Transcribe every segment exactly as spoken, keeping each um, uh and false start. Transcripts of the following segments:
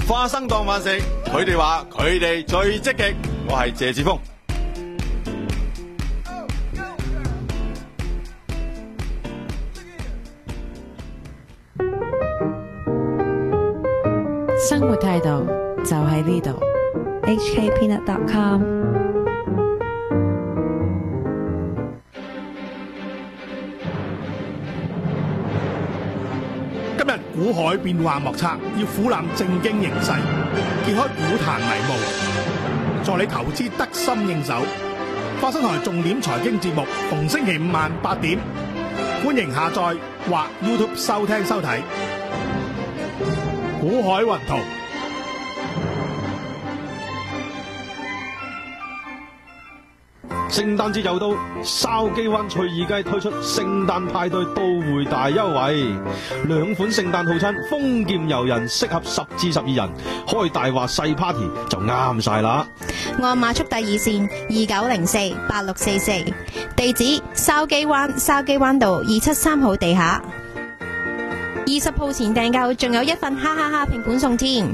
花生當飯食，佢哋話佢哋最積極。我係謝志峰。 生活態度就喺呢度。 H K peanut dot com。 今日股海變幻莫測，要俯瞰政經形勢，揭開股壇迷霧，助你投資得心應手。花生台重點財經節目，逢星期五晚八點，歡迎下載或 YouTube 收聽收睇。股海雲圖。 聖誕節又到，筲箕灣翠怡街推出聖誕派對到會大優惠，兩款聖誕套餐，豐儉由人，適合十至十二人，開大話細 party 就啱晒啦。 按碼速遞熱線二九零四八六四四，地址筲箕灣筲箕灣道二七三號地下。二十號前訂購，仲有一份哈哈哈拼盤送添。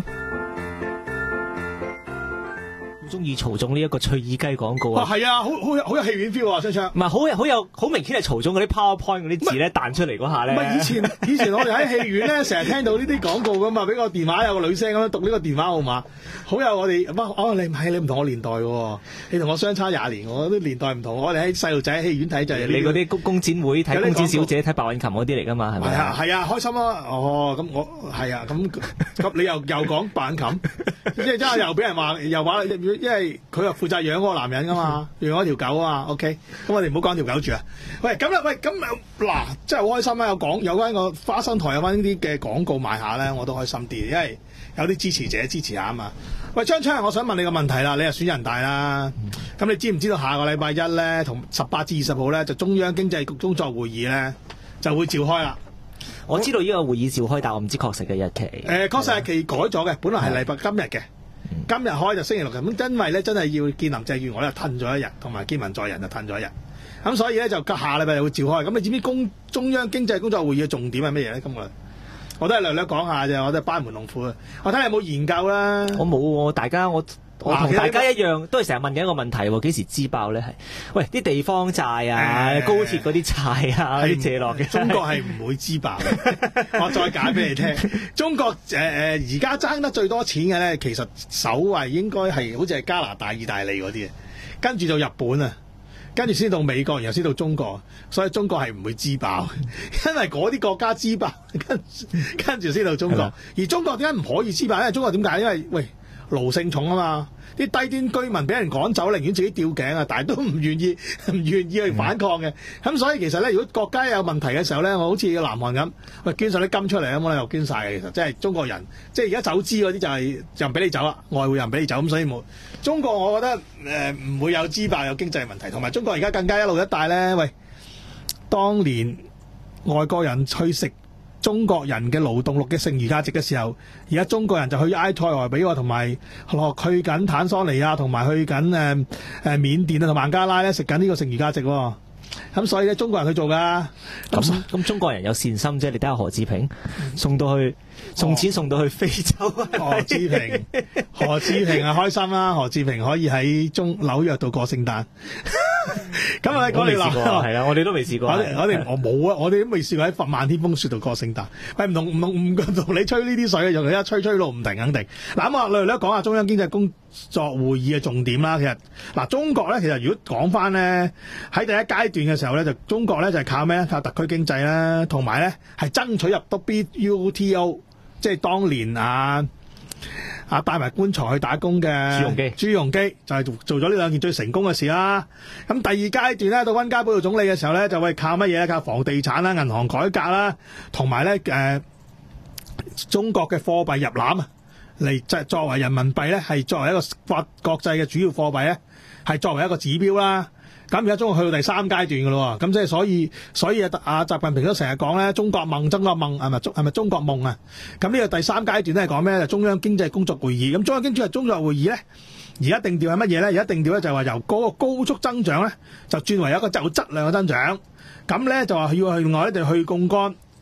中意曹總呢一個翠耳雞廣告啊！ 係啊，好好有好有戲院 feel 啊，昌昌。 唔係好有好有好明顯係曹總嗰啲 PowerPoint 嗰啲字咧彈出嚟嗰下咧。 唔係以前以前我哋喺戲院咧，成日聽到呢啲廣告噶嘛，俾個電話有個女聲咁樣讀呢個電話號碼，好有我哋。哦，你唔係你唔同我年代喎，你同我相差廿年，我啲年代唔同。我哋喺細路仔喺戲院睇就係你嗰啲公公展會睇公子小姐睇白韻琴嗰啲嚟噶嘛，係咪？ 係啊係啊，開心啊！哦，咁我係啊，咁咁你又又講白韻琴，即係真係又俾人話又話，因為佢又負責養嗰個男人噶嘛，養嗰條狗啊 ，OK，咁我哋唔好講條狗住啊。喂，咁啦，喂，咁嗱，真係好開心啊！有講有關個花生台有關呢啲嘅廣告賣下咧，我都開心啲，因為有啲支持者支持下啊嘛。喂，昌昌，我想問你個問題啦，你係選人大啦，咁、嗯、你知唔知道下個禮拜一咧，同十八至二十號咧，就中央經濟局工作會議咧就會召開啦。 我知道呢個會議召開，但我唔知確實嘅日期。 誒、呃，確實日期改咗嘅，本來係禮拜今日嘅。今日開就星期六咁，因為咧真係要見林鄭月娥咧褪咗一日，同埋見文在寅就褪咗一日，咁所以咧就下禮拜就會召開。咁你知唔知公中央經濟工作會議嘅重點係乜嘢咧？今個我都係略略講下啫，我都係班門弄斧啊！我睇下有冇研究啦。 我冇喎，大家我我同大家一樣，都係成日問緊一個問題喎，幾時支爆咧？係喂啲地方債啊、欸、高鐵嗰啲債啊、啲借落嘅， 中國係唔會支爆嘅。我再解俾你聽，中國誒誒而家爭得最多錢嘅咧，其實首位應該係好似係加拿大、意大利嗰啲，跟住到日本啊。跟住先到美國，然後先到中國，所以中國係唔會支爆，因為嗰啲國家支爆，跟跟住先到中國。而中國點解唔可以支爆？因為中國點解？因為喂奴性重啊嘛，啲低端居民俾人趕走，寧願自己吊頸啊，但係都唔願意唔願意去反抗嘅。咁、嗯、所以其實咧，如果國家有問題嘅時候咧，我好似南韓咁，喂捐晒啲金出嚟啊，我又捐晒嘅。其實即係中國人，即係而家走資嗰啲就係就唔俾你走啦，外匯又唔俾你走，咁所以冇中國，我覺得誒唔、呃、會有支爆有經濟問題，同埋中國而家更加一路一帶咧，喂，當年外國人去食中國人嘅勞動力嘅剩餘價值嘅時候，而家中國人就去埃塞俄比亞同埋去緊坦桑尼亞同埋去緊誒誒緬甸啊同孟加拉咧食緊呢個剩餘價值喎。咁所以咧，中國人去做噶。 咁咁中國人有善心啫，你睇下何志平送到去送錢送到去非洲。 哦、何志平，何志平啊開心啦！何志平可以喺中紐約度過聖誕。咁啊，講你嗱， 係啊，我哋都未試過。 我哋我哋我冇啊，我哋都未試過喺佛漫天風雪度過聖誕。喂，唔同唔同唔同你吹呢啲水，用佢一吹吹到唔停，肯定。嗱咁啊，略略講下中央經濟工作會議嘅重點啦。其實嗱，中國咧，其實如果講翻咧，喺第一階段嘅時候咧，就中國咧就係靠咩？靠特區經濟啦，同埋咧係爭取入 W T O， 即係當年啊。啊！帶埋棺材去打工嘅朱鎔基， 朱鎔基就係做咗呢兩件最成功嘅事啦。咁第二階段咧，到溫家寶做總理嘅時候咧，就會靠乜嘢咧？靠房地產啦、銀行改革啦，同埋咧誒中國嘅貨幣入籃啊，嚟即係作為人民幣咧，係作為一個國國際嘅主要貨幣咧，係作為一個指標啦。咁而家中國去到第三階段㗎咯，咁即係所以所以啊，阿習近平都成日講咧，中國夢，中國夢係咪中係咪中國夢啊？咁呢個第三階段咧係講咩？就中央經濟工作會議。咁中央經濟工作會議咧，而家定調係乜嘢咧？而家定調咧就係話由嗰個高速增長咧，就轉為一個有質量嘅增長。咁咧就話要去另外咧就去槓桿，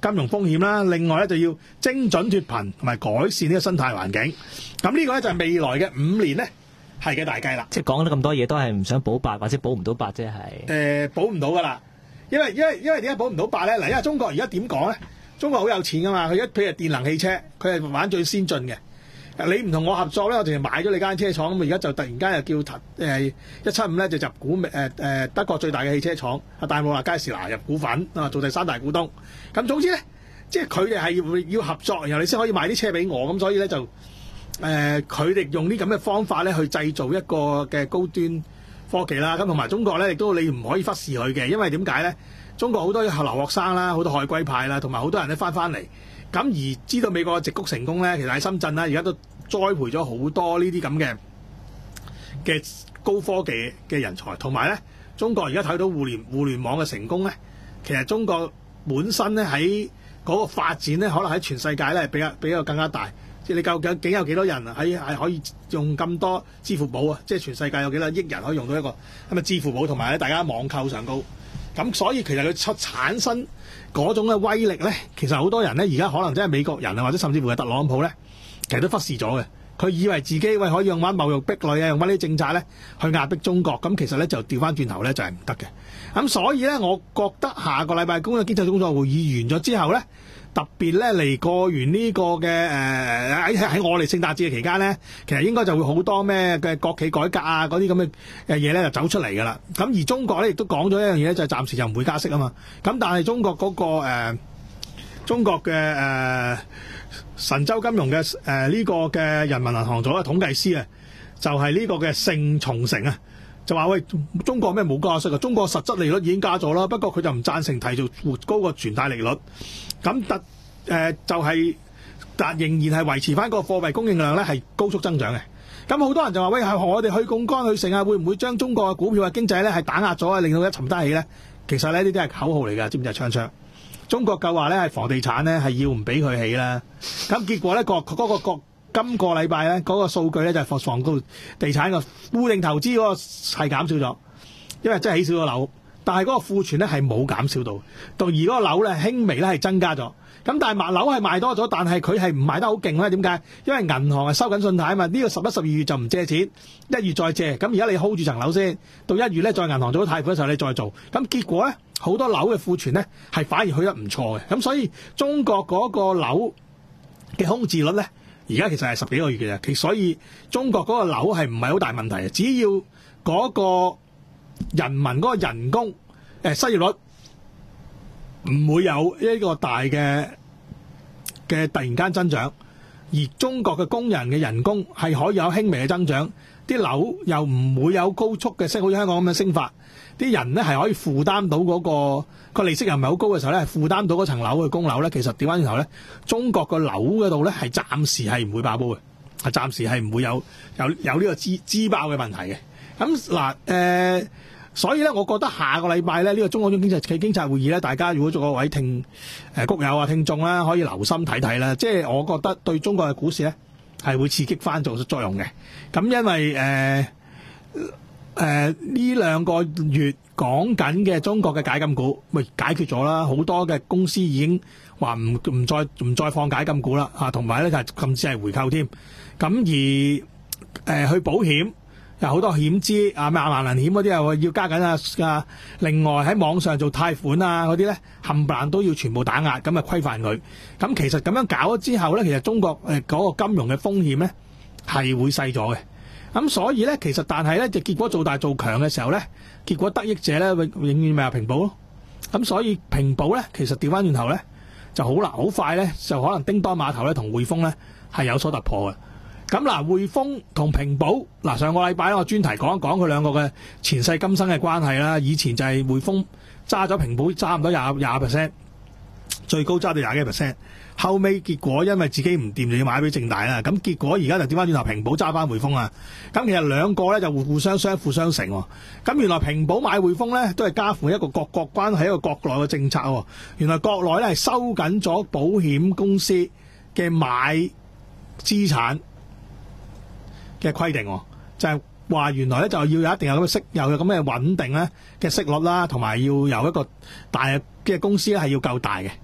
金融風險啦。另外咧就要精準脫貧同埋改善呢個生態環境。咁呢個咧就係未來嘅五年咧係嘅大計啦。 即係講咗咁多嘢，都係唔想保八或者保唔到八啫，係。 誒保唔到噶啦，因為因為因為點解保唔到八咧？嗱，因為中國而家點講咧？中國好有錢噶嘛，佢一譬如電能汽車，佢係玩最先進嘅。你唔同我合作咧，我淨係買咗你間車廠，咁而家就突然間又叫誒一七五咧就入股誒誒、呃、德國最大嘅汽車廠啊戴姆勒佳士拿入股份啊，做第三大股東。咁總之咧，即係佢哋係要合作，然後你先可以賣啲車俾我。咁所以咧就誒佢哋用啲咁嘅方法咧去製造一個嘅高端科技啦。咁同埋中國咧亦都你唔可以忽視佢嘅，因為點解咧？中國好多留學生啦，好多海歸派啦，同埋好多人咧翻翻嚟。咁而知道美國嘅矽谷成功咧，其實喺深圳啦，而家都栽培咗好多呢啲咁嘅嘅高科技嘅人才，同埋咧中國而家睇到互聯互聯網嘅成功咧，其實中國本身咧喺嗰個發展咧，可能喺全世界咧比較比較更加大。即係你究竟竟有幾多人喺係可以用咁多支付寶啊？即係全世界有幾多億人可以用到一個咁嘅支付寶，同埋咧大家網購上高。咁所以其實佢出產生嗰種嘅威力咧，其實好多人咧而家可能真係美國人啊，或者甚至乎係特朗普咧，其實都忽視咗嘅。佢以為自己喂可以用翻貿易壁壘啊，用翻呢啲政策咧去壓迫中國，咁其實咧就調翻轉頭咧就係唔得嘅。咁所以咧，我覺得下個禮拜工嘅經濟工作會議完咗之後咧，特別咧嚟過完呢個嘅誒喺喺我哋聖誕節嘅期間咧，其實應該就會好多咩嘅國企改革啊嗰啲咁嘅誒嘢咧就走出嚟㗎啦。咁而中國咧亦都講咗一樣嘢咧，就係暫時就唔會加息啊嘛。咁但係中國嗰個誒中國嘅誒神州金融嘅誒呢個嘅人民銀行組嘅統計師啊，就係呢個嘅盛松成啊。就話喂，中國咩冇加息啊？中國實質利率已經加咗啦，不過佢就唔贊成提做活高個存貸利率。咁特誒就係、是，但仍然係維持翻個貨幣供應量咧係高速增長嘅。咁好多人就話喂，係我哋去槓桿去成啊，會唔會將中國嘅股票嘅經濟咧係打壓咗啊，令到一沉低起咧？其實咧呢啲係口號嚟㗎，知唔知啊？槍槍中國夠話咧係房地產咧係要唔俾佢起啦。咁結果咧個嗰個個。今個禮拜咧嗰個數據咧就係房地地產個固定投資嗰個係減少咗，因為真係起少咗樓，但係嗰個庫存咧係冇減少到，到而嗰個樓咧輕微咧係增加咗。咁但係賣樓係賣多咗，但係佢係唔賣得好勁咧？點解？因為銀行係收緊信貸啊嘛。呢個十一、十二月就唔借錢，一月再借。咁而家你 hold 住層樓先，到一月咧再銀行做咗貸款嘅時候你再做。咁結果咧好多樓嘅庫存咧係反而去得唔錯嘅。咁所以中國嗰個樓嘅空置率咧，而家其實係十幾個月嘅啫，其所以中國嗰個樓係唔係好大問題嘅，只要嗰個人民嗰個人工誒失業率唔會有一個大嘅嘅突然間增長，而中國嘅工人嘅人工係可以有輕微嘅增長，啲樓又唔會有高速嘅升，好似香港咁樣升法，啲人咧係可以負擔到嗰個個利息又唔係好高嘅時候咧，係負擔到嗰層樓去供樓咧。其實調翻轉頭咧，中國個樓嗰度咧係暫時係唔會爆煲嘅，係暫時係唔會有有有呢個支支爆嘅問題嘅。咁嗱誒，所以咧，我覺得下個禮拜咧呢個中國中經濟嘅經濟會議咧，大家如果做個位聽誒谷友啊聽眾啦，可以留心睇睇啦。即係我覺得對中國嘅股市咧係會刺激翻做作用嘅。咁因為誒誒呢兩個月講緊嘅中國嘅解禁股，喂解決咗啦，好多嘅公司已經話唔唔再唔再放解禁股啦，嚇，同埋咧就係甚至係回購添。咁而誒、呃、去保險有好多險資啊，咩萬能險嗰啲又要加緊啊啊！另外喺網上做貸款啊嗰啲咧，冚唪唥都要全部打壓，咁啊規範佢。咁其實咁樣搞咗之後咧，其實中國誒嗰個金融嘅風險咧係會細咗嘅。咁所以咧，其實但係咧，就結果做大做強嘅時候咧，結果得益者咧永永遠咪係平保咯。咁所以平保咧，其實調翻轉頭咧就好難，好快咧就可能叮當碼頭咧同匯豐咧係有所突破嘅。咁嗱，匯豐同平保嗱，上個禮拜我專題講一講佢兩個嘅前世今生嘅關係啦。以前就係匯豐揸咗平保差唔多廿廿 percent，最高揸到廿幾 percent。後尾結果因為自己唔掂就要買俾正大啦，咁結果而家就調翻轉頭平保揸翻匯豐啊。咁其實兩個咧就互互相相輔相成。咁原來平保買匯豐咧都係加乎一個國國關係一個國內嘅政策。原來國內咧係收緊咗保險公司嘅買資產嘅規定，就係話原來咧就要有一定有咁嘅息，又有咁嘅穩定咧嘅息率啦，同埋要有一個大嘅公司咧係要夠大嘅。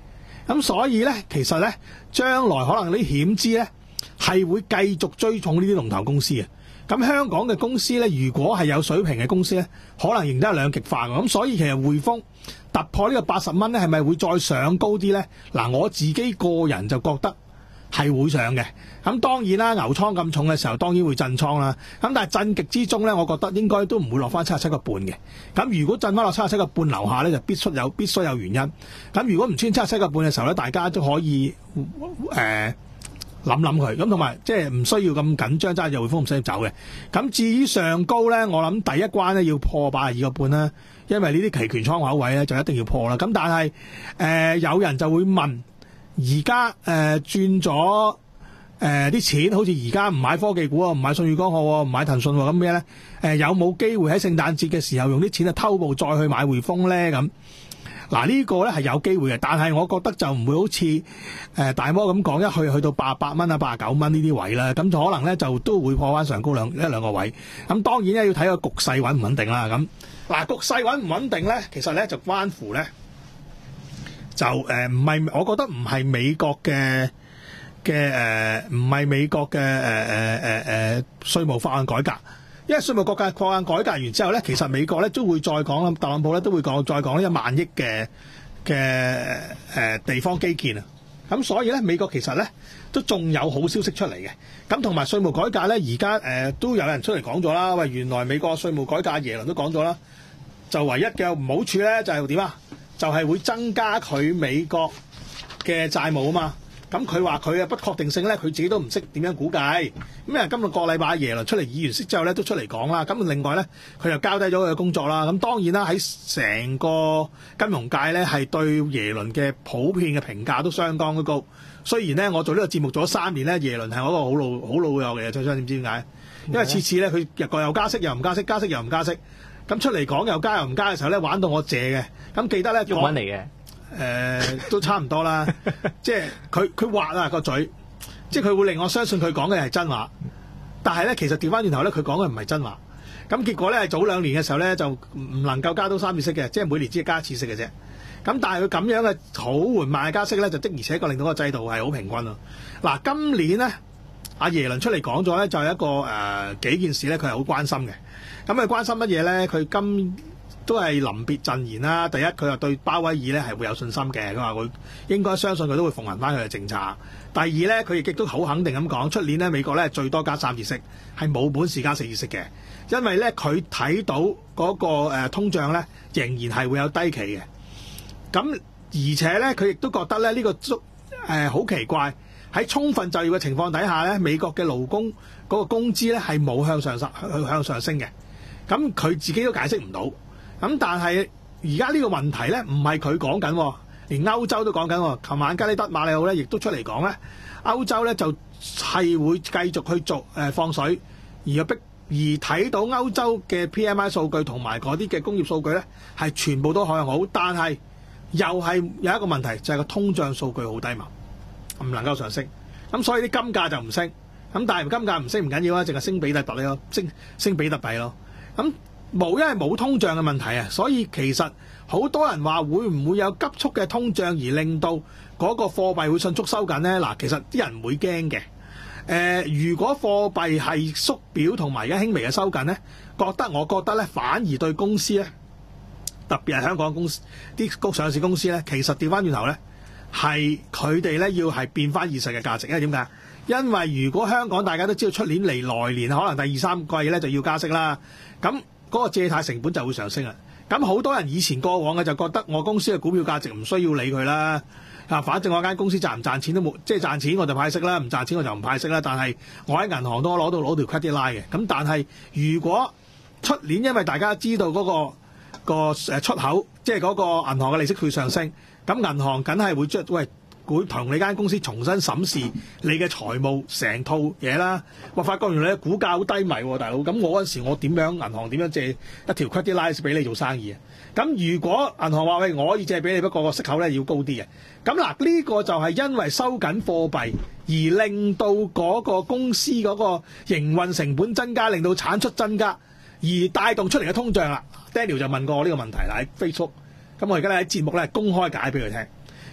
咁所以咧，其實咧，將來可能啲險資咧係會繼續追重呢啲龍頭公司嘅。咁香港嘅公司咧，如果係有水平嘅公司咧，可能仍然係兩極化嘅。咁所以其實匯豐突破呢個八十蚊咧，係咪會再上高啲咧？嗱，我自己個人就覺得係會上嘅。咁當然啦，牛倉咁重嘅時候，當然會震倉啦。咁但係震極之中咧，我覺得應該都唔會落翻七十七個半嘅。咁如果震翻落七十七個半樓下咧，就必須有必須有原因。咁如果唔穿七十七個半嘅時候咧，大家都可以誒諗諗佢。咁同埋即係唔需要咁緊張揸住匯豐唔使走嘅。咁至於上高咧，我諗第一關咧要破八十二個半啦，因為呢啲期權倉口位咧就一定要破啦。咁但係誒、呃、有人就會問，而家誒轉咗誒啲錢，好似而家唔買科技股啊，唔買舜宇光學喎，唔買騰訊喎，咁咩咧？誒有冇機會喺聖誕節嘅時候用啲錢啊偷步再去買匯豐咧？咁嗱呢個咧係有機會嘅，但係我覺得就唔會好似誒、呃、大摩咁講，一去去到八十八蚊啊、八十九蚊呢啲位啦，咁就可能咧就都會破翻上高兩一兩個位。咁當然咧要睇個局勢穩唔穩定啦。咁嗱局勢穩唔穩定咧，其實咧就關乎咧就誒唔係，我覺得唔係美國嘅。嘅誒唔係美國嘅誒誒誒誒稅務法案改革，因為稅務國家法案改革完之後咧，其實美國咧都會再講啦，特朗普咧都會講再講呢一萬億嘅嘅誒地方基建啊，咁所以咧美國其實咧都仲有好消息出嚟嘅，咁同埋稅務改革咧而家誒都有人出嚟講咗啦，喂原來美國稅務改革耶倫都講咗啦，就唯一嘅唔好處咧就係點啊？就係會增加佢美國嘅債務啊嘛。咁佢話佢嘅不確定性咧，佢自己都唔識點樣估計。咁啊，今個個禮拜耶倫出嚟議完息之後咧，都出嚟講啦。咁另外咧，佢又交低咗佢嘅工作啦。咁當然啦，喺成個金融界咧，係對耶倫嘅普遍嘅評價都相當都高。雖然咧，我做呢個節目做咗三年咧，耶倫係我一個好老好老友嘅，最想點知點解？因為次次咧，佢日個又加息又唔加息，加息又唔加息。咁出嚟講又加又唔加嘅時候咧，玩到我謝嘅。咁記得咧， 用穩嚟嘅。 誒、呃、都差唔多啦，即係佢佢滑啊個嘴，即係佢會令我相信佢講嘅係真話，但係咧其實調翻轉頭咧，佢講嘅唔係真話。咁結果咧係早兩年嘅時候咧就唔能夠加到三次息嘅，即係每年只係加一次息嘅啫。咁但係佢咁樣嘅好緩慢嘅加息咧，就的而且確令到個制度係好平均咯。嗱，今年咧阿耶倫出嚟講咗咧，就係一個誒、呃、幾件事咧，佢係好關心嘅。咁佢關心乜嘢咧？佢今都係臨別贈言啦。第一，佢又對鮑威爾咧係會有信心嘅，佢話佢應該相信佢都會奉行翻佢嘅政策。第二咧，佢亦都好肯定咁講，出年咧美國咧最多加三次息，係冇本事加四次息嘅，因為咧佢睇到嗰個誒通脹咧仍然係會有低企嘅。咁而且咧，佢亦都覺得咧呢個足誒好奇怪，喺充分就業嘅情況底下咧，美國嘅勞工嗰個工資咧係冇向上向向上升嘅。咁佢自己都解釋唔到。咁但係而家呢個問題咧，唔係佢講緊，連歐洲都講緊。琴晚加里德馬里奧咧，亦都出嚟講咧，歐洲咧就係會繼續去做誒放水，而逼而睇到歐洲嘅 P M I 數據同埋嗰啲嘅工業數據咧，係全部都向好，但係又係有一個問題，就係個通脹數據好低迷，唔能夠上升。咁所以啲金價就唔升。咁但係金價唔升唔緊要啊，淨係升比特幣咯，升升比特幣咯。咁冇，因為冇通脹嘅問題啊，所以其實好多人話會唔會有急速嘅通脹而令到嗰個貨幣會迅速收緊呢？嗱，其實啲人唔會驚嘅。誒、呃，如果貨幣係縮表同埋而家輕微嘅收緊呢，覺得我覺得咧反而對公司咧，特別係香港公司啲上市公司咧，其實調翻轉頭咧，係佢哋咧要係變翻現實嘅價值。因為點解？因為如果香港大家都知道出年嚟來年可能第二三季咧就要加息啦，咁嗰個借貸成本就會上升啦。咁好多人以前過往嘅就覺得我公司嘅股票價值唔需要理佢啦，啊，反正我間公司賺唔賺錢都冇，即係賺錢我就派息啦，唔賺錢我就唔派息啦。但係我喺銀行都攞到攞條 credit line 嘅。咁但係如果出年因為大家知道嗰個個誒出口，即係嗰個銀行嘅利息會上升，咁銀行梗係會將喂。會同你間公司重新審視你嘅財務成套嘢啦。我發覺原來你股價好低迷喎，大佬。咁我嗰陣時我點樣銀行點樣借一條 credit line 俾你做生意啊？咁如果銀行話喂，我可以借俾你，不過個息口咧要高啲嘅。咁嗱，呢個就係因為收緊貨幣而令到嗰個公司嗰個營運成本增加，令到產出增加，而帶動出嚟嘅通脹啦。Daniel 就問過我呢個問題啦喺 Facebook，咁我而家咧喺節目咧公開解俾佢聽。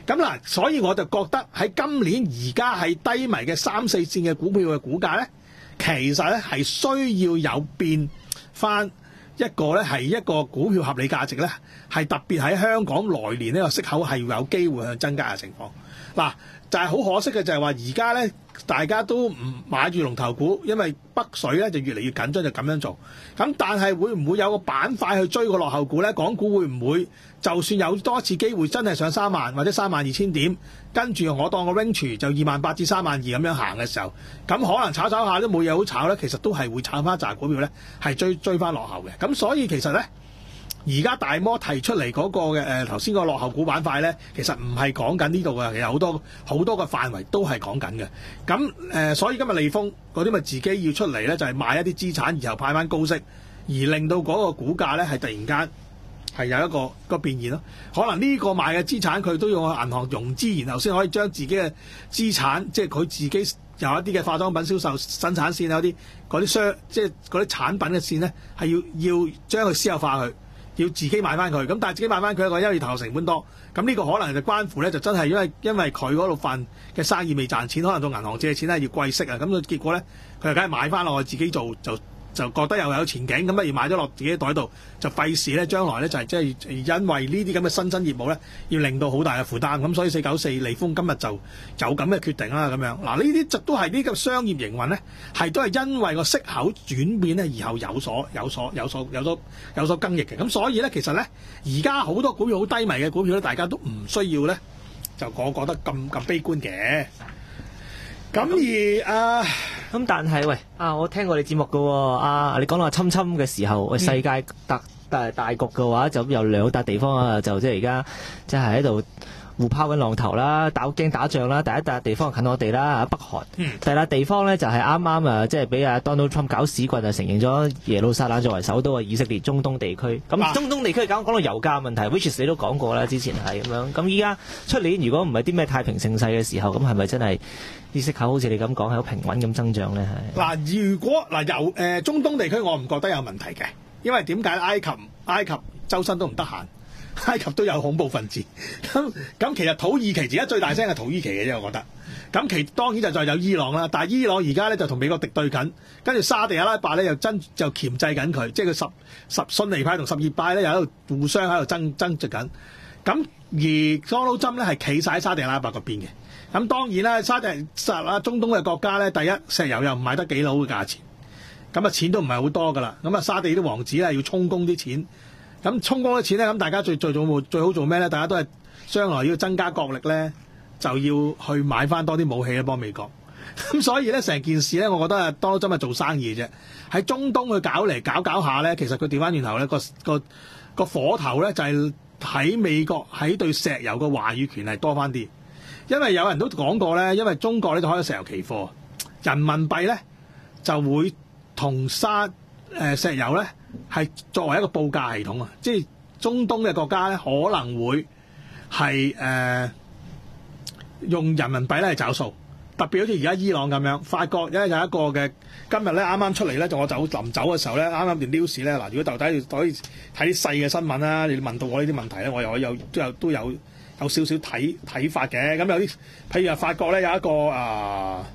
咁嗱，所以我就覺得喺今年而家係低迷嘅三四線嘅股票嘅股價咧，其實咧係需要有變翻一個咧係一個股票合理價值咧，係特別喺香港來年呢個息口係有機會向增加嘅情況。嗱，就係好可惜嘅就係話而家咧大家都唔買住龍頭股，因為北水咧就越嚟越緊張，就咁樣做。咁但係會唔會有個板塊去追個落後股咧？港股會唔會就算有多一次機會真係上三萬或者三萬二千點，跟住我當個 range 就二萬八至三萬二咁樣行嘅時候，咁可能炒炒下都冇嘢好炒咧，其實都係會炒翻一紮股票咧，係追追翻落後嘅。咁所以其實咧，而家大摩提出嚟嗰個嘅誒頭先個落後股板塊咧，其實唔係講緊呢度嘅，其實好多好多個範圍都係講緊嘅。咁誒、呃，所以今日利豐嗰啲咪自己要出嚟咧，就係、是、買一啲資產，然後派翻高息，而令到嗰個股價咧係突然間係有一個一個變現咯。可能呢個買嘅資產佢都要去銀行融資，然後先可以將自己嘅資產，即係佢自己有一啲嘅化妝品銷售生產線，有啲嗰啲商，即係嗰啲產品嘅線咧，係要要將佢私有化佢。要自己買翻佢，咁但係自己買翻佢一個，因為投入成本多，咁呢個可能就關乎咧，就真係因為因為佢嗰度份嘅生意未賺錢，可能到銀行借錢咧要貴息啊，咁佢結果咧佢就梗係買翻落去自己做，就就覺得又有前景，咁不如買咗落自己袋度，就費事咧將來咧就係即係因為呢啲咁嘅新增業務咧，要令到好大嘅負擔，咁所以四九四利豐今日就有咁嘅決定啦，咁樣嗱呢啲就都係呢個商業營運咧，係都係因為個息口轉變咧，而後有所有所有所有所有所更易嘅，咁所以咧其實咧而家好多股票好低迷嘅股票咧，大家都唔需要咧就我覺得咁咁悲觀嘅。咁而啊， 咁但係喂啊，我聽過你節目嘅喎，啊你講到話侵侵嘅時候，喂世界大大大局嘅話，就有兩笪地方啊，就即係而家即係喺度互拋緊浪頭啦，打驚打仗啦。第一笪地方近我哋啦，北韓。 嗯、 第二笪地方咧就係啱啱啊，即係俾阿 Donald Trump 搞屎棍啊，承認咗耶路撒冷作為首都嘅以色列中東地區。咁、啊、中東地區講講到油價問題 ，which is 你都講過啦，之前係咁樣。咁依家出年如果唔係啲咩太平盛世嘅時候，咁係咪真係啲息口好似你咁講係好平穩咁增長咧？係嗱，如果嗱油誒中東地區，我唔覺得有問題嘅，因為點解埃及埃及周身都唔得閒。埃及都有恐怖分子，咁咁其實土耳其而家最大聲係土耳其嘅啫，我覺得。咁其當然就再有伊朗啦，但係伊朗而家咧就同美國敵對緊，跟住沙地阿拉伯咧又真就鉗制緊佢，即係佢十十遜尼派同什葉派咧又喺度互相喺度爭爭執緊。咁而 Donald Trump 咧係企晒喺沙地阿拉伯嗰邊嘅。咁當然啦，沙地啊中東嘅國家咧，第一石油又唔賣得幾好嘅價錢，咁啊錢都唔係好多噶啦。咁啊沙地啲王子咧要充公啲錢。咁充公啲錢咧，咁大家最最做最好做咩咧？大家都係將來要增加國力咧，就要去買翻多啲武器咧，幫美國。咁所以咧，成件事咧，我覺得啊，當真係做生意嘅啫。喺中東去搞嚟搞搞下咧，其實佢調翻轉頭咧，個個個火頭咧就係喺美國喺對石油嘅話語權係多翻啲。因為有人都講過咧，因為中國咧就開咗石油期貨，人民幣咧就會同沙誒石油咧。係作為一個報價系統啊，即係中東嘅國家咧可能會係誒、呃、用人民幣咧嚟找數，特別好似而家伊朗咁樣，法國咧有一個嘅今日咧啱啱出嚟咧，就我走臨走嘅時候咧，啱啱段 news 咧嗱，如果到底可以睇啲細嘅新聞啦，你問到我呢啲問題咧，我又有都有都有有少少睇睇法嘅，咁有啲譬如話法國咧有一個啊。呃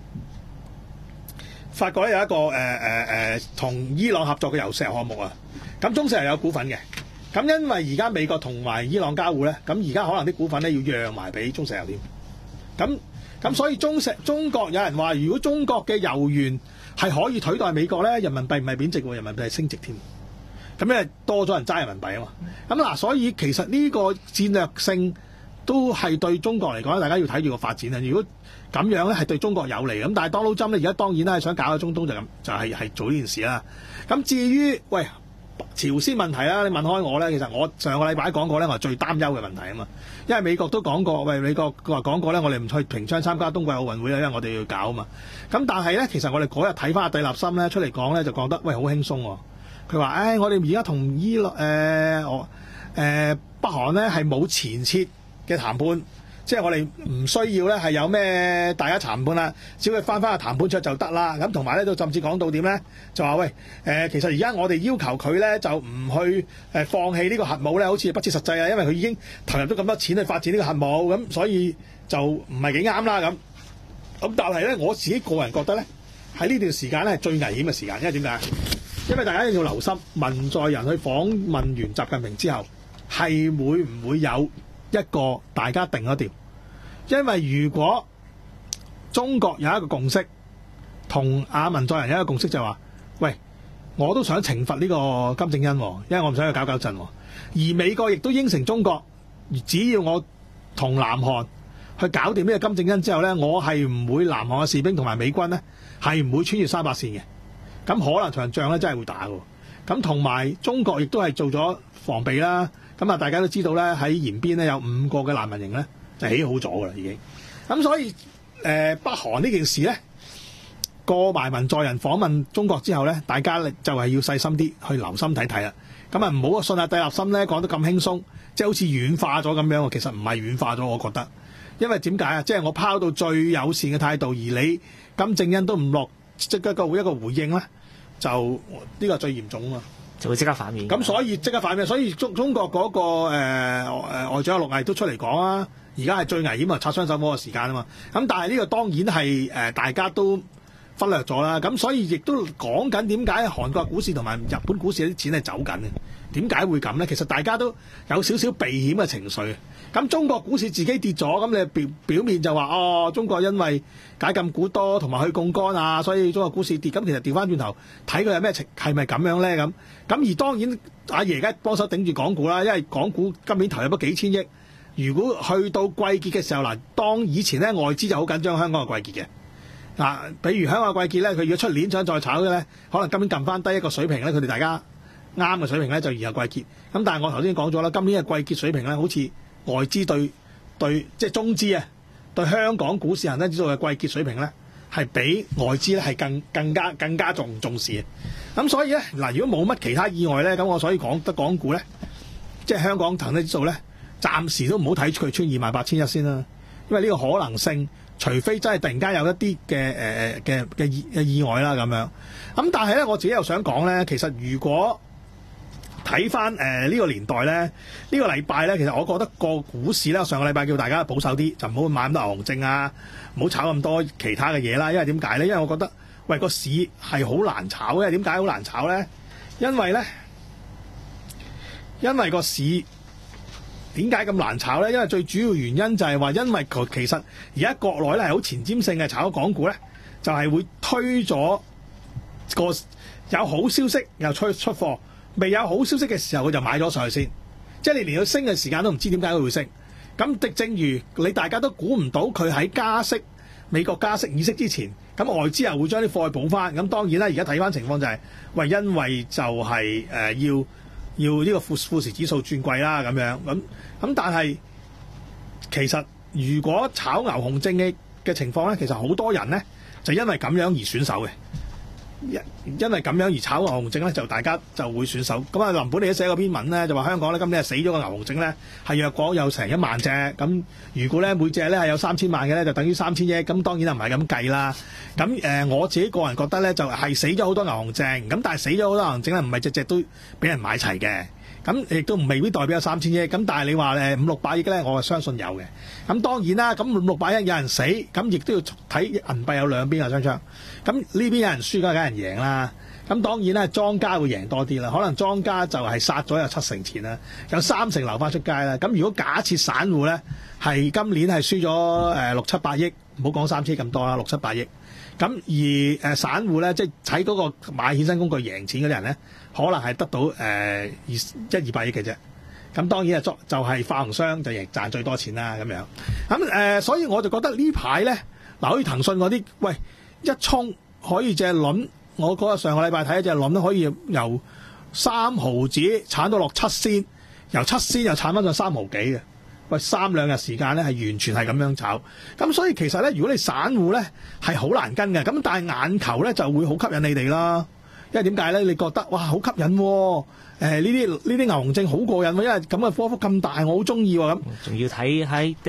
法國咧有一個誒誒誒同伊朗合作嘅油石項目啊，咁中石油有股份嘅，咁因為而家美國同埋伊朗交互咧，咁而家可能啲股份咧要讓埋俾中石油添，咁咁所以中石中國有人話，如果中國嘅油源係可以取代美國咧，人民幣唔係貶值喎，人民幣係升值添，咁因為多咗人揸人民幣啊嘛，咁嗱，所以其實呢個戰略性都係對中國嚟講，大家要睇住個發展啊，如果咁樣咧係對中國有利，咁但係 Donald Trump咧而家當然啦係想搞喺中東就咁就係、是、係做呢件事啦。咁至於喂朝鮮問題啦，你問開我咧，其實我上個禮拜講過咧，我係最擔憂嘅問題啊嘛。因為美國都講過，喂美國佢話講過咧，我哋唔去平昌參加冬季奧運會啦，因為我哋要搞啊嘛。咁但係咧，其實我哋嗰日睇翻阿蒂立森咧出嚟講咧，就講得喂好輕鬆喎。佢話誒，我哋而家同伊朗誒我誒北韓咧係冇前設嘅談判。 即係我哋唔需要咧係有咩大家談判啦，只要佢翻返個談判桌就得啦。咁同埋咧都甚至講到點咧，就話喂誒、呃，其實而家我哋要求佢咧就唔去誒放棄呢個核武咧，好似不切實際啊，因為佢已經投入咗咁多錢去發展呢個核武，咁所以就唔係幾啱啦咁。咁但係咧，我自己個人覺得咧，喺呢段時間咧係最危險嘅時間，因為點解？因為大家一定要留心，文在寅去訪問完習近平之後，係會唔會有一個大家定咗調？因為如果中國有一個共識，同阿文在寅有一個共識就係話，喂，我都想懲罰呢個金正恩，因為我唔想去搞搞震。而美國亦都應承中國，只要我同南韓去搞掂呢個金正恩之後呢，我係唔會南韓嘅士兵同埋美軍呢係唔會穿越三八線嘅。咁可能場仗咧真係會打嘅。咁同埋中國亦都係做咗防備啦。咁啊，大家都知道咧，喺延邊咧有五個嘅難民營咧就起好咗㗎啦，已經。咁所以誒、呃、北韓呢件事咧過埋文在寅訪問中國之後咧，大家就係要細心啲去留心睇睇啦。咁啊，唔好信下蒂立森咧講得咁輕鬆，即係好似軟化咗咁樣。其實唔係軟化咗，我覺得。因為點解啊？即係我拋到最友善嘅態度，而你金正恩都唔落即係一個一個回應咧，就呢個最嚴重啊嘛， 就會即刻反面。 咁所以即刻反面，所以中中國嗰、那個誒誒、呃、外長陸毅都出嚟講啊，而家係最危險啊，擦槍手嗰個時間啊嘛。咁但係呢個當然係誒、呃、大家都忽略咗啦。咁所以亦都講緊點解韓國股市同埋日本股市啲錢係走緊嘅？點解會咁呢？其實大家都有少少避險嘅情緒。咁中國股市自己跌咗，咁你表表面就話哦，中國因為解禁股多同埋去槓桿啊，所以中國股市跌。咁其實調翻轉頭睇佢係咩情，係咪咁樣呢？咁咁而當然阿爺而家幫手頂住港股啦，因為港股今年投入咗幾千億。如果去到季結嘅時候嗱，當以前呢外資就好緊張香港嘅季結嘅嗱，比如香港嘅季結呢，佢如果出年想再炒嘅呢，可能今年撳翻低一個水平呢，佢哋大家啱嘅水平呢，就然後季結。咁但係我頭先講咗啦，今年嘅季結水平呢，好似外資對對即係中資啊，對香港股市恒生指數嘅季結水平咧，係比外資咧係更更加更加重重視嘅。咁所以咧嗱，如果冇乜其他意外咧，咁我所以講得港股咧，即係香港恒生指數咧，暫時都唔好睇佢穿二萬八千一先啦。因為呢個可能性，除非真係突然間有一啲嘅誒嘅嘅意嘅意外啦咁樣。咁但係咧，我自己又想講咧，其實如果睇翻誒呢個年代咧，呢、呢個禮拜咧，其實我覺得個股市咧，上個禮拜叫大家保守啲，就唔好買咁多牛熊證啊，唔好炒咁多其他嘅嘢啦。因為點解咧？因為我覺得喂個市係好難炒嘅。點解好難炒咧？因為咧，因為個市點解咁難炒咧？因為最主要原因就係話，因為佢其實而家國內咧係好前瞻性嘅炒港股咧，就係、是、會推咗個有好消息又出出貨。未有好消息嘅時候，佢就買咗上去先。即係你連佢升嘅時間都唔知點解佢會升。咁正如你大家都估唔到佢喺加息、美國加息議息之前，咁外資又會將啲貨去補翻。咁當然啦，而家睇翻情況就係、是，喂，因為就係、是、誒、呃、要要呢個富富時指數轉貴啦咁樣。咁咁但係其實如果炒牛熊證嘅嘅情況咧，其實好多人咧就因為咁樣而選手嘅。因因為咁樣而炒牛熊證咧，就大家就會選手。咁啊，林本你都寫過篇文咧，就話香港咧今年係死咗個牛熊證咧，係若果有成一萬隻。咁如果咧每隻咧係有三千萬嘅咧，就等於三千億。咁當然係唔係咁計啦。咁誒、呃，我自己個人覺得咧，就係、是、死咗好多牛熊證。咁但係死咗好多牛熊證咧，唔係隻隻都俾人買齊嘅。咁亦都唔未必代表有三千億。咁但係你話誒五六百億咧，我係相信有嘅。咁當然啦，咁五六百億有人死，咁亦都要睇銀幣有兩邊嘅雙槍。咁呢邊有人輸，梗係有人贏啦。咁當然咧，莊家會贏多啲啦。可能莊家就係殺咗有七成錢啦，有三成流翻出街啦。咁如果假設散戶咧係今年係輸咗誒六七百億，唔好講三千咁多啦，六七百億。咁而誒散戶咧，即係喺嗰個買衍生工具贏錢嗰啲人咧，可能係得到誒二一二百億嘅啫。咁當然啊，作就係發行商就贏賺最多錢啦咁樣。咁誒、呃，所以我就覺得呢排咧，嗱，好似騰訊嗰啲，喂，一衝可以隻輪，我嗰日上個禮拜睇一隻輪都可以由三毫子鏟到落七仙，由七仙又鏟翻上三毫幾嘅。喂，三兩日時間咧係完全係咁樣炒。咁所以其實咧，如果你散戶咧係好難跟嘅，咁但係眼球咧就會好吸引你哋啦。因為點解咧？你覺得哇好吸引喎、啊！誒呢啲呢啲牛熊證好過癮喎、啊，因為咁嘅波幅咁大，我好中意喎咁。 仲要睇喺一啲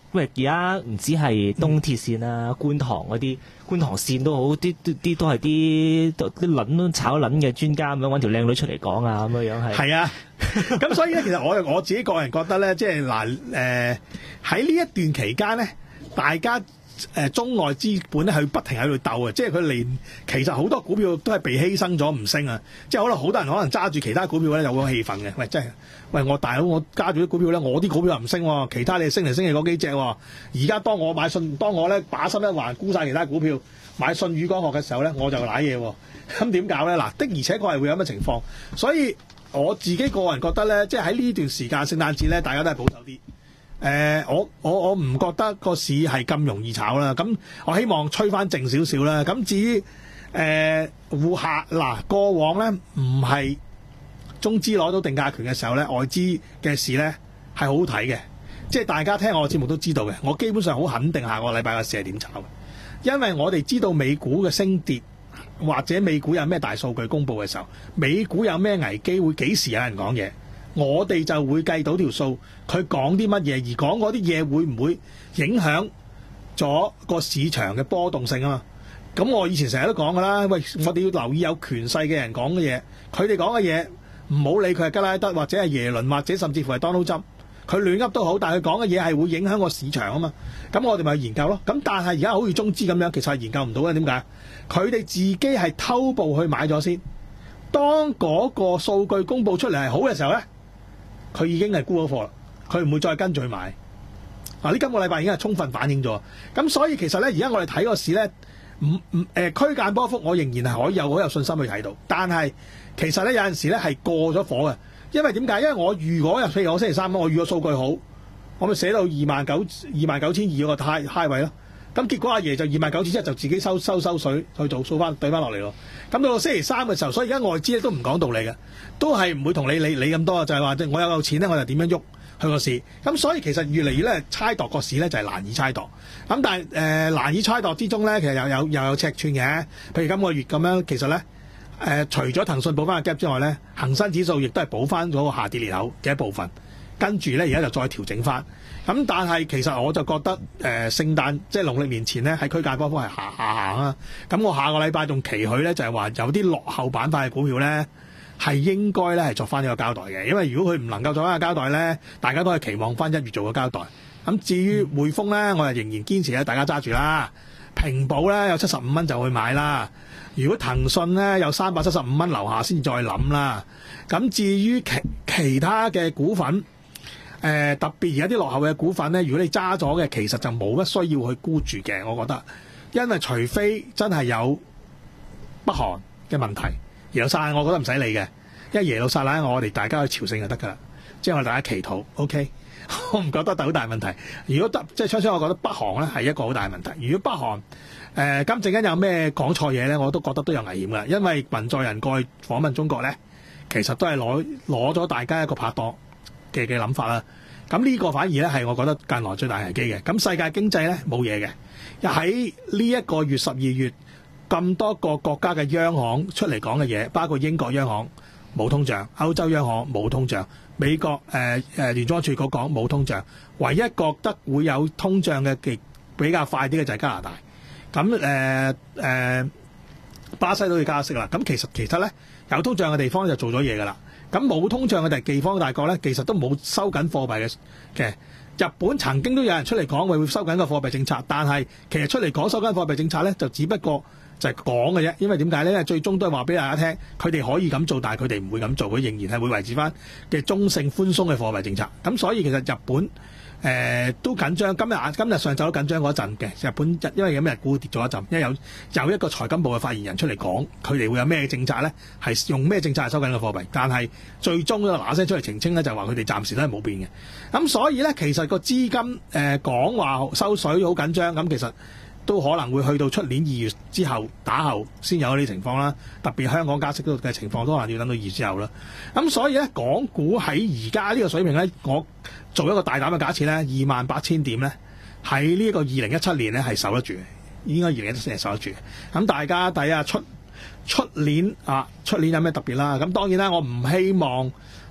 喂，而家唔止係東鐵線啦，觀塘嗰啲觀塘線都好，啲啲啲都係啲啲撚都炒撚嘅專家咁樣揾條靚女出嚟講啊，咁樣樣係。 係啊，咁所以咧，其實我我自己個人覺得咧，即係嗱誒喺呢一段期間咧，大家。誒中外資本咧，係不停喺度鬥啊！即係佢連其實好多股票都係被犧牲咗唔升啊！即係可能好多人可能揸住其他股票咧有個氣氛嘅，喂，真係喂我大佬，我揸住啲股票咧，我啲股票又唔升喎，其他你升嚟升去嗰幾隻喎。而家當我買信，當我咧把心一橫沽晒其他股票，買信宇光學嘅時候咧，我就瀨嘢喎。咁點搞咧？嗱，的而且確係會有咁嘅情況，所以我自己個人覺得咧，即係喺呢段時間聖誕節咧，大家都係保守啲。誒、呃，我我我唔覺得個市係咁容易炒啦。咁我希望吹翻靜少少啦。咁至於誒戶客嗱，過往咧唔係中資攞到定價權嘅時候咧，外資嘅市咧係好好睇嘅。即係大家聽我嘅節目都知道嘅，我基本上好肯定下個禮拜嘅市係點炒嘅，因為我哋知道美股嘅升跌或者美股有咩大數據公佈嘅時候，美股有咩危機會幾時有人講嘢。我哋就會計到條數，佢講啲乜嘢，而講嗰啲嘢會唔會影響咗個市場嘅波動性啊嘛？咁我以前成日都講噶啦，喂，我哋要留意有權勢嘅人講嘅嘢，佢哋講嘅嘢唔好理佢係吉拉德或者係耶倫或者甚至乎係 Donald Trump，佢亂噏都好，但係佢講嘅嘢係會影響個市場啊嘛。咁我哋咪研究咯。咁但係而家好似中資咁樣，其實係研究唔到嘅。點解？佢哋自己係偷步去買咗先，當嗰個數據公佈出嚟係好嘅時候咧，佢已經係沽咗貨啦，佢唔會再跟住去買。嗱，呢今個禮拜已經係充分反映咗。咁所以其實咧，而家我哋睇個市咧，唔唔誒區間波幅，我仍然係可以有好有信心去睇到。但係其實咧有陣時咧係過咗火嘅，因為點解？因為我如果譬如我星期三我預個數據好，我咪寫到二萬九二萬九千二嗰個 high high 位咯。咁結果阿爺就二萬九千一就自己收收收水去做數翻對翻落嚟咯。咁到到星期三嘅時候，所以而家外資咧都唔講道理嘅，都係唔會同你理理咁多，就係話我有夠錢咧，我就點樣喐去個市。咁所以其實越嚟越咧猜度個市咧就係難以猜度。咁但係誒、呃、難以猜度之中咧，其實又有又有尺寸嘅。譬如今個月咁樣，其實咧誒、呃、除咗騰訊補翻個 gap 之外咧，恒生指數亦都係補翻嗰個下跌裂口嘅一部分。跟住咧而家就再調整翻。咁但係其實我就覺得誒、呃、聖誕即係農曆年前咧喺區間波幅係下下行啊。咁我下個禮拜仲期許咧就係話有啲落後板塊嘅股票咧係應該咧係作翻呢個交代嘅，因為如果佢唔能夠作翻個交代咧，大家都係期望翻一月做個交代。咁至於匯豐咧，我就仍然堅持咧，大家揸住啦。平保咧有七十五蚊就去買啦。如果騰訊咧有三百七十五蚊樓下先再諗啦。咁至於其其他嘅股份。誒、呃、特別而家啲落後嘅股份咧，如果你揸咗嘅，其實就冇乜需要去沽住嘅，我覺得，因為除非真係有北韓嘅問題，耶路撒冷我覺得唔使理嘅，因為耶路撒冷我哋大家去朝聖就得㗎啦，即係我哋大家祈禱 ，OK， 我唔覺得好大問題。如果得即係初初，我覺得北韓咧係一個好大問題。如果北韓誒、呃、金正恩有咩講錯嘢咧，我都覺得都有危險㗎，因為文在寅過去訪問中國咧，其實都係攞攞咗大家一個拍檔嘅嘅諗法啦，咁呢個反而咧係我覺得近來最大危機嘅。咁世界經濟咧冇嘢嘅，喺呢一個月十二月咁多個國家嘅央行出嚟講嘅嘢，包括英國央行冇通脹，歐洲央行冇通脹，美國誒誒聯儲局講冇通脹，唯一覺得會有通脹嘅極比較快啲嘅就係加拿大。咁誒誒巴西都要加息啦。咁其實其實咧有通脹嘅地方就做咗嘢㗎啦。咁冇通脹嘅地方大國咧，其實都冇收緊貨幣嘅嘅。日本曾經都有人出嚟講會收緊個貨幣政策，但係其實出嚟講收緊貨幣政策咧，就只不過就係講嘅啫。因為點解咧？因為最終都係話俾大家聽，佢哋可以咁做，但係佢哋唔會咁做，佢仍然係會維持翻嘅中性寬鬆嘅貨幣政策。咁所以其實日本。誒、呃、都緊張，今日今日上晝都緊張嗰陣嘅日本，因為咁日股跌咗一陣，因為有有一個財金部嘅發言人出嚟講，佢哋會有咩政策咧，係用咩政策嚟收緊個貨幣，但係最終咧嗱聲出嚟澄清咧，就話佢哋暫時都係冇變嘅。咁所以咧，其實個資金誒、呃、講話收水好緊張，咁其實都可能會去到出年二月之後打後先有呢啲情況啦。特別香港加息嘅情況都可能要等到二月之後啦。咁所以咧，港股喺而家呢個水平咧，我做一個大膽嘅假設咧，二萬八千點咧，喺呢個二零一七年咧係守得住嘅，應該二零一七年係守得住嘅。咁大家睇下出出年啊，出年有咩特別啦？咁當然啦，我唔希望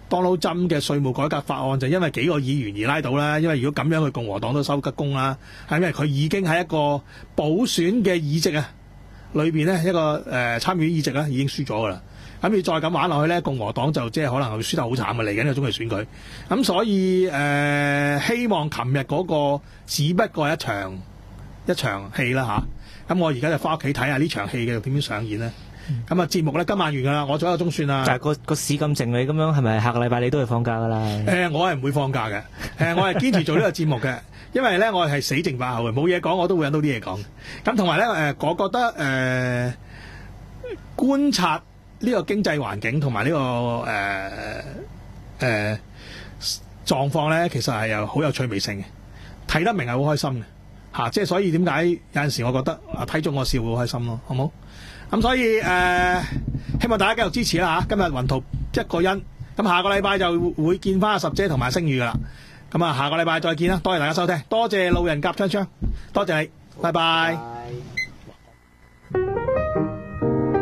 Donald Trump 嘅稅務改革法案就因為幾個議員而拉倒啦，因為如果咁樣，佢共和黨都收吉工啦，係因為佢已經喺一個補選嘅議席啊裏邊咧一個誒、呃、參議院議席咧已經輸咗噶啦，咁要再咁玩落去咧，共和黨就即係可能會輸得好慘嘅嚟緊嘅中期選舉，咁所以誒、呃、希望琴日嗰個只不過係一場一場戲啦吓，咁、啊、我而家就翻屋企睇下呢場戲嘅點樣上演咧。咁啊節目咧今晚完㗎啦，我做一個鐘算啦。 但係個個市咁靜你咁樣，係咪下個禮拜你都會放假㗎啦？ 誒、呃，我係唔會放假嘅。誒、呃，我係堅持做呢個節目嘅，因為咧我係死剩把口嘅，冇嘢講我都會揾到啲嘢講。咁同埋咧誒，我覺得誒、呃、觀察呢個經濟環境同埋呢個誒誒狀況咧，其實係有好有趣味性嘅，睇得明係好開心嘅嚇、啊。即係所以點解有陣時我覺得啊睇咗我笑會好開心咯，好冇？咁所以誒、呃，希望大家繼續支持啦嚇。今日雲圖一個人，咁下個禮拜就會見翻阿十姐同埋星宇噶啦。咁啊，下個禮拜再見啦，多謝大家收聽，多謝路人甲槍槍，多謝你，拜拜。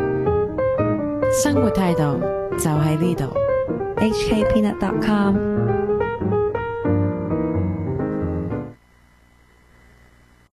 生活態度就喺呢度。 H K peanut dot com